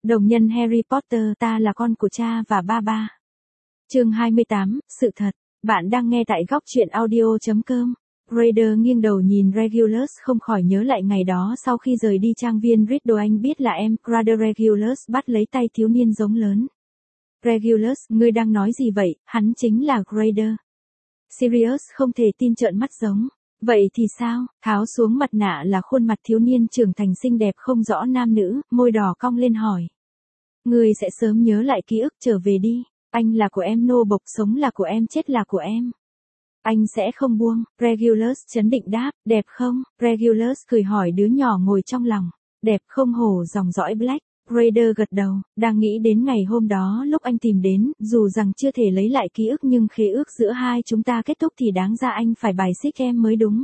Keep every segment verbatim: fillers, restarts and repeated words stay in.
Đồng nhân Harry Potter, ta là con của cha và ba ba. Chương hai mươi tám, sự thật. Bạn đang nghe tại góc truyện audio chấm com. Raider nghiêng đầu nhìn Regulus, không khỏi nhớ lại ngày đó sau khi rời đi trang viên Riddle. Anh biết là em, Crader. Regulus bắt lấy tay thiếu niên giống lớn. Regulus, ngươi đang nói gì vậy? Hắn chính là Raider. Sirius không thể tin, trợn mắt giống. Vậy thì sao? Tháo xuống mặt nạ là khuôn mặt thiếu niên trưởng thành xinh đẹp không rõ nam nữ, môi đỏ cong lên hỏi. Ngươi sẽ sớm nhớ lại ký ức, trở về đi. Anh là của em, nô bộc, sống là của em, chết là của em. Anh sẽ không buông. Regulus chấn định đáp, đẹp không? Regulus cười hỏi đứa nhỏ ngồi trong lòng. Đẹp không hổ dòng dõi Black. Raider gật đầu, đang nghĩ đến ngày hôm đó lúc anh tìm đến, dù rằng chưa thể lấy lại ký ức nhưng khế ước giữa hai chúng ta kết thúc thì đáng ra anh phải bài xích em mới đúng.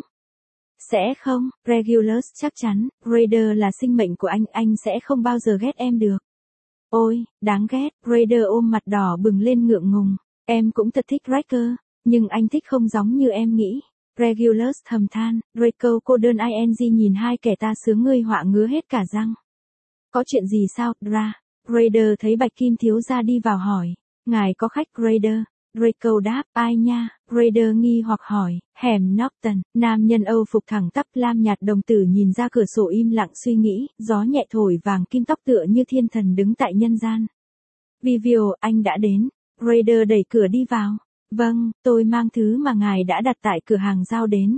Sẽ không, Regulus chắc chắn, Raider là sinh mệnh của anh, anh sẽ không bao giờ ghét em được. Ôi, đáng ghét, Raider ôm mặt đỏ bừng lên ngượng ngùng, em cũng thật thích Draco, nhưng anh thích không giống như em nghĩ. Regulus thầm than, Draco cô đơn ing nhìn hai kẻ ta sướng ngươi họa ngứa hết cả răng. Có chuyện gì sao, Dra? Raider thấy Bạch Kim thiếu gia đi vào hỏi. Ngài có khách, Raider. Draco đáp, ai nha? Raider nghi hoặc hỏi, hẻm Norton. Nam nhân Âu phục thẳng tắp lam nhạt đồng tử nhìn ra cửa sổ im lặng suy nghĩ, gió nhẹ thổi vàng kim tóc tựa như thiên thần đứng tại nhân gian. Vivio, anh đã đến. Raider đẩy cửa đi vào. Vâng, tôi mang thứ mà ngài đã đặt tại cửa hàng giao đến.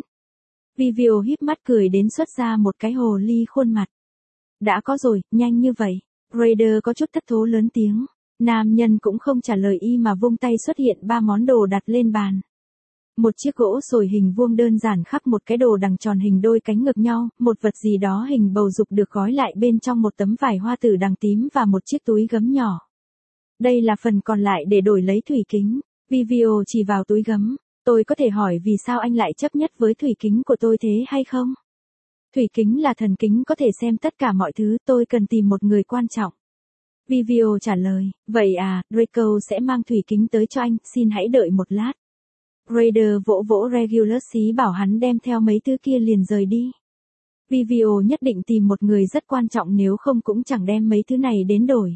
Vivio híp mắt cười đến xuất ra một cái hồ ly khuôn mặt. Đã có rồi, nhanh như vậy. Raider có chút thất thố lớn tiếng. Nam nhân cũng không trả lời y mà vung tay xuất hiện ba món đồ đặt lên bàn. Một chiếc gỗ sồi hình vuông đơn giản khắc một cái đồ đằng tròn hình đôi cánh ngược nhau, một vật gì đó hình bầu dục được gói lại bên trong một tấm vải hoa tử đằng tím và một chiếc túi gấm nhỏ. Đây là phần còn lại để đổi lấy thủy kính. Vivio chỉ vào túi gấm. Tôi có thể hỏi vì sao anh lại chấp nhất với thủy kính của tôi thế hay không? Thủy kính là thần kính có thể xem tất cả mọi thứ, tôi cần tìm một người quan trọng. Vivio trả lời, vậy à, Draco sẽ mang thủy kính tới cho anh, xin hãy đợi một lát. Raider vỗ vỗ Regulus xí bảo hắn đem theo mấy thứ kia liền rời đi. Vivio nhất định tìm một người rất quan trọng, nếu không cũng chẳng đem mấy thứ này đến đổi.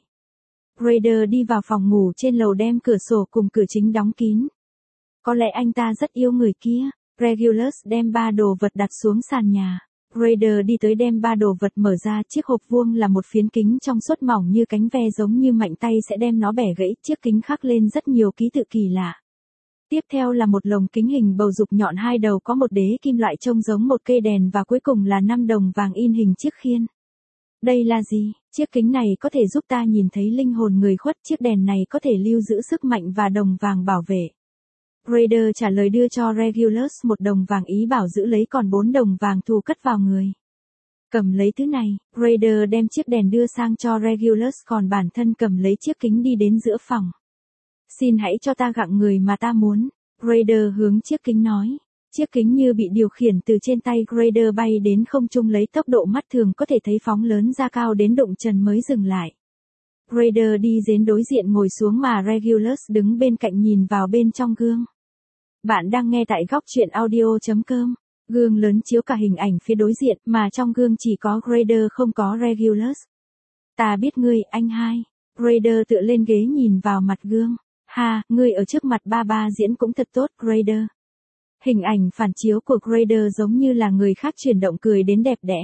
Raider đi vào phòng ngủ trên lầu đem cửa sổ cùng cửa chính đóng kín. Có lẽ anh ta rất yêu người kia. Regulus đem ba đồ vật đặt xuống sàn nhà. Raider đi tới đem ba đồ vật mở ra, chiếc hộp vuông là một phiến kính trong suốt mỏng như cánh ve, giống như mạnh tay sẽ đem nó bẻ gãy, chiếc kính khắc lên rất nhiều ký tự kỳ lạ. Tiếp theo là một lồng kính hình bầu dục nhọn hai đầu có một đế kim loại trông giống một cây đèn và cuối cùng là năm đồng vàng in hình chiếc khiên. Đây là gì? Chiếc kính này có thể giúp ta nhìn thấy linh hồn người khuất, chiếc đèn này có thể lưu giữ sức mạnh và đồng vàng bảo vệ. Raider trả lời đưa cho Regulus một đồng vàng, ý bảo giữ lấy còn bốn đồng vàng thu cất vào người. Cầm lấy thứ này, Raider đem chiếc đèn đưa sang cho Regulus, còn bản thân cầm lấy chiếc kính đi đến giữa phòng. Xin hãy cho ta gặng người mà ta muốn. Raider hướng chiếc kính nói. Chiếc kính như bị điều khiển từ trên tay Raider bay đến không trung, lấy tốc độ mắt thường có thể thấy phóng lớn ra cao đến đụng trần mới dừng lại. Raider đi đến đối diện ngồi xuống mà Regulus đứng bên cạnh nhìn vào bên trong gương. Bạn đang nghe tại góc truyện audio chấm com. Gương lớn chiếu cả hình ảnh phía đối diện, mà trong gương chỉ có Raider không có Regulus. Ta biết ngươi, anh hai. Raider tựa lên ghế nhìn vào mặt gương. Ha, ngươi ở trước mặt ba ba diễn cũng thật tốt, Raider. Hình ảnh phản chiếu của Raider giống như là người khác chuyển động cười đến đẹp đẽ.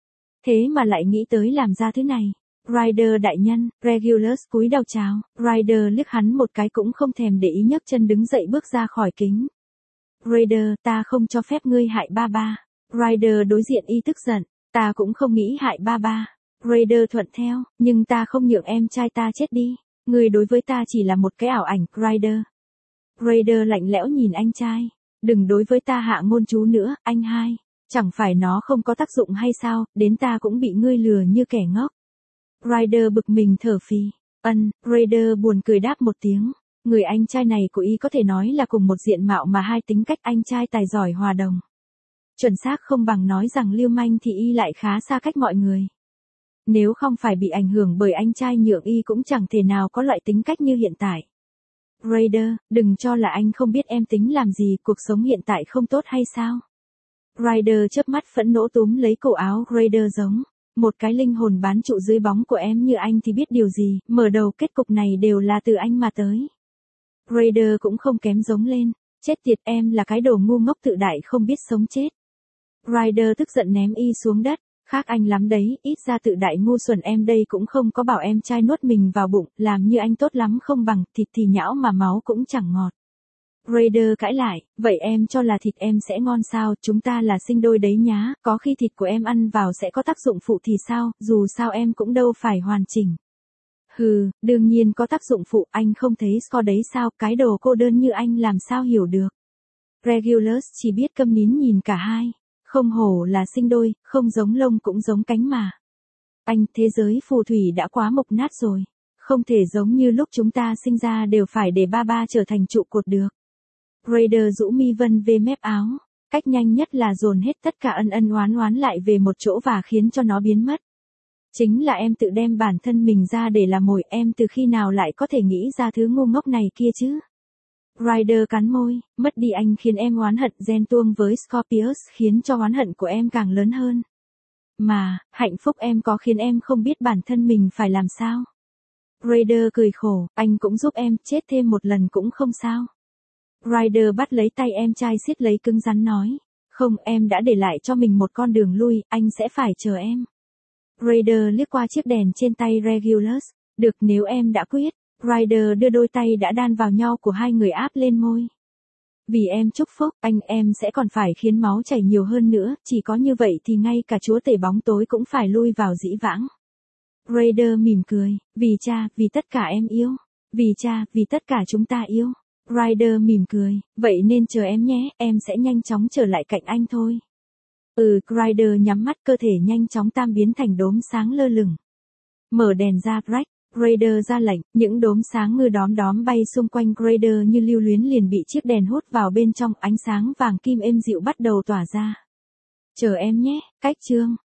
Thế mà lại nghĩ tới làm ra thứ này. Raider đại nhân. Regulus cúi đầu chào. Raider liếc hắn một cái cũng không thèm để ý, nhấc chân đứng dậy bước ra khỏi kính. Raider, ta không cho phép ngươi hại ba ba. Raider đối diện y tức giận. Ta cũng không nghĩ hại ba ba. Raider thuận theo, nhưng ta không nhượng em trai ta chết đi. Ngươi đối với ta chỉ là một cái ảo ảnh, Raider. Raider lạnh lẽo nhìn anh trai. Đừng đối với ta hạ ngôn chú nữa, anh hai. Chẳng phải nó không có tác dụng hay sao, đến ta cũng bị ngươi lừa như kẻ ngốc. Raider bực mình thở phì. Ân, Raider buồn cười đáp một tiếng. Người anh trai này của y có thể nói là cùng một diện mạo mà hai tính cách anh trai tài giỏi hòa đồng. Chuẩn xác không bằng nói rằng lưu manh thì y lại khá xa cách mọi người. Nếu không phải bị ảnh hưởng bởi anh trai nhượng, y cũng chẳng thể nào có loại tính cách như hiện tại. Raider, đừng cho là anh không biết em tính làm gì, cuộc sống hiện tại không tốt hay sao? Raider chớp mắt phẫn nộ túm lấy cổ áo Raider giống. một cái linh hồn bán trụ dưới bóng của em như anh thì biết điều gì, mở đầu kết cục này đều là từ anh mà tới. Raider cũng không kém giống lên, chết tiệt em là cái đồ ngu ngốc tự đại không biết sống chết. Ryder tức giận ném y xuống đất, khác anh lắm đấy, ít ra tự đại ngu xuẩn em đây cũng không có bảo em trai nuốt mình vào bụng, làm như anh tốt lắm không bằng, thịt thì nhão mà máu cũng chẳng ngọt. Raider cãi lại, vậy em cho là thịt em sẽ ngon sao, chúng ta là sinh đôi đấy nhá, có khi thịt của em ăn vào sẽ có tác dụng phụ thì sao, dù sao em cũng đâu phải hoàn chỉnh. Hừ, đương nhiên có tác dụng phụ, anh không thấy score đấy sao, cái đồ cô đơn như anh làm sao hiểu được. Regulus chỉ biết câm nín nhìn cả hai, không hổ là sinh đôi, không giống lông cũng giống cánh mà. Anh, thế giới phù thủy đã quá mục nát rồi, không thể giống như lúc chúng ta sinh ra đều phải để ba ba trở thành trụ cột được. Raider rũ mi vân về mép áo, cách nhanh nhất là dồn hết tất cả ân ân oán oán lại về một chỗ và khiến cho nó biến mất. Chính là em tự đem bản thân mình ra để làm mồi, em từ khi nào lại có thể nghĩ ra thứ ngu ngốc này kia chứ? Ryder cắn môi, mất đi anh khiến em oán hận, ghen tuông với Scorpius khiến cho oán hận của em càng lớn hơn. Mà, hạnh phúc em có khiến em không biết bản thân mình phải làm sao? Ryder cười khổ, anh cũng giúp em, chết thêm một lần cũng không sao. Ryder bắt lấy tay em trai siết lấy cứng rắn nói, không, em đã để lại cho mình một con đường lui, anh sẽ phải chờ em. Raider liếc qua chiếc đèn trên tay Regulus, được nếu em đã quyết. Ryder đưa đôi tay đã đan vào nhau của hai người áp lên môi. Vì em chúc phúc, anh em sẽ còn phải khiến máu chảy nhiều hơn nữa, chỉ có như vậy thì ngay cả chúa tể bóng tối cũng phải lui vào dĩ vãng. Raider mỉm cười, vì cha, vì tất cả em yêu. Vì cha, vì tất cả chúng ta yêu. Ryder mỉm cười, vậy nên chờ em nhé, em sẽ nhanh chóng trở lại cạnh anh thôi. Ừ, Ryder nhắm mắt, cơ thể nhanh chóng tam biến thành đốm sáng lơ lửng. Mở đèn ra, Rex. Raider ra lệnh, những đốm sáng ngư đóm đóm bay xung quanh Raider như lưu luyến liền bị chiếc đèn hút vào bên trong, ánh sáng vàng kim êm dịu bắt đầu tỏa ra. Chờ em nhé, cách chương.